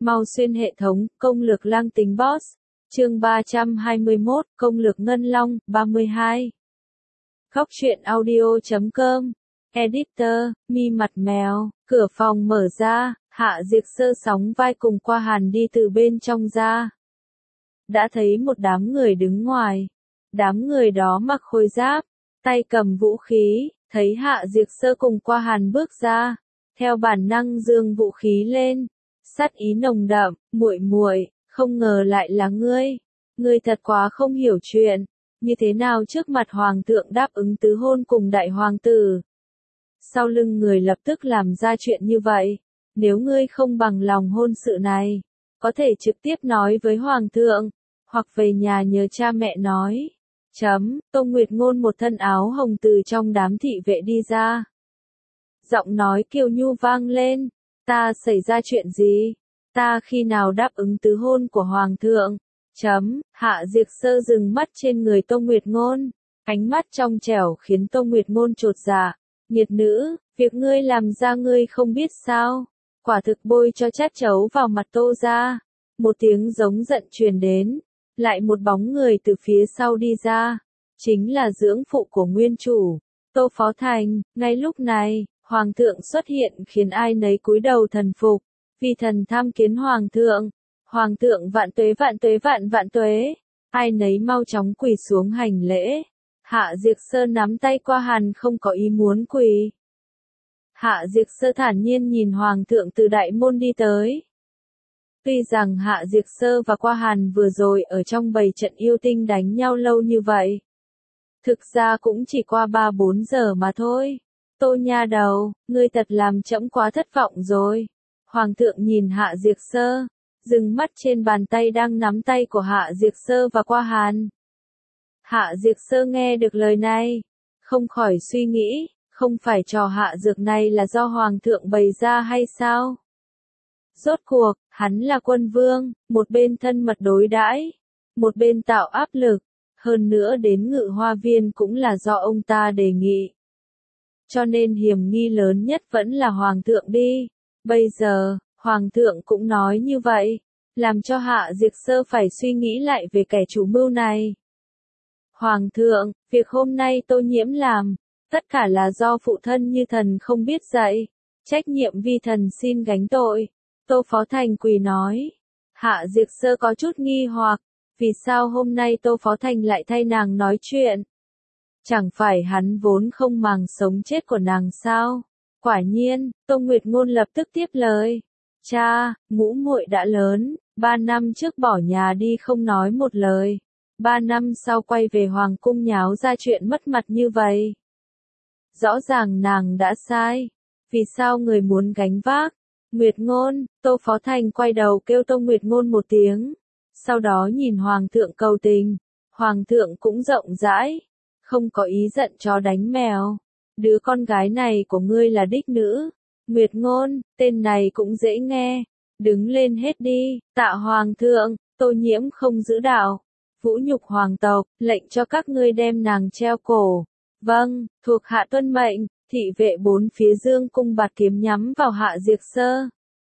Mau xuyên hệ thống, công lược lang tính boss. Chương 321, công lược Ngân Long, 32. Khóc chuyện audio.com. Editor, Mi mặt mèo. Cửa phòng mở ra, Hạ Diệc Sơ sóng vai cùng Qua Hàn đi từ bên trong ra. Đã thấy một đám người đứng ngoài. Đám người đó mặc khôi giáp, tay cầm vũ khí, thấy Hạ Diệc Sơ cùng Qua Hàn bước ra, theo bản năng giương vũ khí lên, sát ý nồng đậm, muội muội, không ngờ lại là ngươi. Ngươi thật quá không hiểu chuyện, như thế nào trước mặt hoàng thượng đáp ứng tứ hôn cùng đại hoàng tử. Sau lưng người lập tức làm ra chuyện như vậy, nếu ngươi không bằng lòng hôn sự này, có thể trực tiếp nói với hoàng thượng, hoặc về nhà nhờ cha mẹ nói. Tô Nguyệt Ngôn một thân áo hồng từ trong đám thị vệ đi ra. Giọng nói kiều nhu vang lên, ta xảy ra chuyện gì? Ta khi nào đáp ứng tứ hôn của hoàng thượng? Hạ Diệc Sơ dừng mắt trên người Tô Nguyệt Ngôn, ánh mắt trong trẻo khiến Tô Nguyệt Ngôn chột dạ. Nghiệt nữ, việc ngươi làm ra ngươi không biết sao? Quả thực bôi cho chát chấu vào mặt Tô gia. Một tiếng giống giận truyền đến, lại một bóng người từ phía sau đi ra, chính là dưỡng phụ của nguyên chủ, Tô Phó Thành. Ngay lúc này, hoàng thượng xuất hiện khiến ai nấy cúi đầu thần phục, vì thần tham kiến hoàng thượng. Hoàng thượng vạn tuế vạn tuế vạn vạn tuế, ai nấy mau chóng quỳ xuống hành lễ. Hạ Diệc Sơ nắm tay Qua Hàn không có ý muốn quỳ. Hạ Diệc Sơ thản nhiên nhìn hoàng thượng từ đại môn đi tới. Tuy rằng Hạ Diệc Sơ và Qua Hàn vừa rồi ở trong bầy trận yêu tinh đánh nhau lâu như vậy, thực ra cũng chỉ qua 3-4 giờ mà thôi. Tô nha đầu, ngươi thật làm trẫm quá thất vọng rồi. Hoàng thượng nhìn Hạ Diệc Sơ, dừng mắt trên bàn tay đang nắm tay của Hạ Diệc Sơ và Qua Hàn. Hạ Diệc Sơ nghe được lời này, không khỏi suy nghĩ, không phải trò hạ dược này là do hoàng thượng bày ra hay sao? Rốt cuộc, hắn là quân vương, một bên thân mật đối đãi, một bên tạo áp lực, hơn nữa đến Ngự Hoa Viên cũng là do ông ta đề nghị. Cho nên hiểm nghi lớn nhất vẫn là hoàng thượng đi. Bây giờ, hoàng thượng cũng nói như vậy, làm cho Hạ Diệc Sơ phải suy nghĩ lại về kẻ chủ mưu này. Hoàng thượng, việc hôm nay Tô Nhiễm làm, tất cả là do phụ thân như thần không biết dạy, trách nhiệm vi thần xin gánh tội. Tô Phó Thành quỳ nói. Hạ Diệc Sơ có chút nghi hoặc, vì sao hôm nay Tô Phó Thành lại thay nàng nói chuyện? Chẳng phải hắn vốn không màng sống chết của nàng sao? Quả nhiên, Tô Nguyệt Ngôn lập tức tiếp lời. Cha, ngũ muội đã lớn, 3 năm trước bỏ nhà đi không nói một lời. 3 năm sau quay về hoàng cung nháo ra chuyện mất mặt như vậy. Rõ ràng nàng đã sai. Vì sao người muốn gánh vác? Nguyệt Ngôn, Tô Phó Thành quay đầu kêu Tô Nguyệt Ngôn một tiếng. Sau đó nhìn hoàng thượng cầu tình. Hoàng thượng cũng rộng rãi, không có ý giận chó đánh mèo. Đứa con gái này của ngươi là đích nữ. Nguyệt Ngôn, tên này cũng dễ nghe. Đứng lên hết đi, tạ hoàng thượng. Tô Nhiễm không giữ đạo, vũ nhục hoàng tộc, lệnh cho các ngươi đem nàng treo cổ. Vâng, thuộc hạ tuân mệnh. Thị vệ bốn phía dương cung bạt kiếm nhắm vào Hạ Diệc Sơ.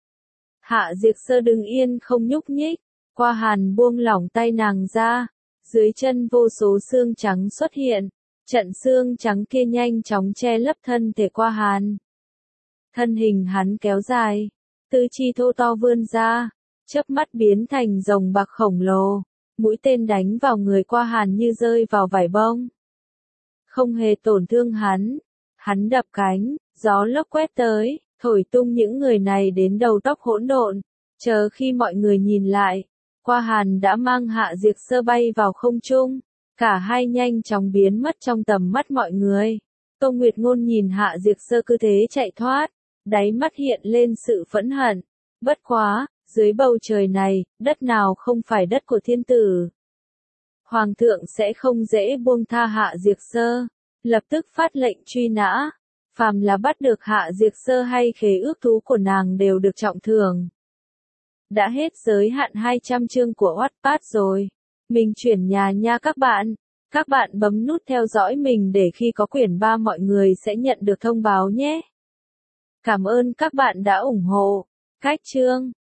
Hạ Diệc Sơ đứng yên không nhúc nhích, Qua Hàn buông lỏng tay nàng ra, dưới chân vô số xương trắng xuất hiện, trận xương trắng kia nhanh chóng che lấp thân thể Qua Hàn. Thân hình hắn kéo dài, tứ chi thô to vươn ra, chớp mắt biến thành rồng bạc khổng lồ, mũi tên đánh vào người Qua Hàn như rơi vào vải bông. Không hề tổn thương hắn. Hắn đập cánh, gió lốc quét tới, thổi tung những người này đến đầu tóc hỗn độn. Chờ khi mọi người nhìn lại, Qua Hàn đã mang Hạ Diệc Sơ bay vào không trung. Cả hai nhanh chóng biến mất trong tầm mắt mọi người. Tô Nguyệt Ngôn nhìn Hạ Diệc Sơ cứ thế chạy thoát, đáy mắt hiện lên sự phẫn hận. Bất quá, dưới bầu trời này, đất nào không phải đất của thiên tử. Hoàng thượng sẽ không dễ buông tha Hạ Diệc Sơ. Lập tức phát lệnh truy nã, phàm là bắt được Hạ Diệc Sơ hay khế ước thú của nàng đều được trọng thưởng. Đã hết giới hạn 200 chương của Wattpad rồi. Mình chuyển nhà nha các bạn. Các bạn bấm nút theo dõi mình để khi có quyển 3 mọi người sẽ nhận được thông báo nhé. Cảm ơn các bạn đã ủng hộ. Cách chương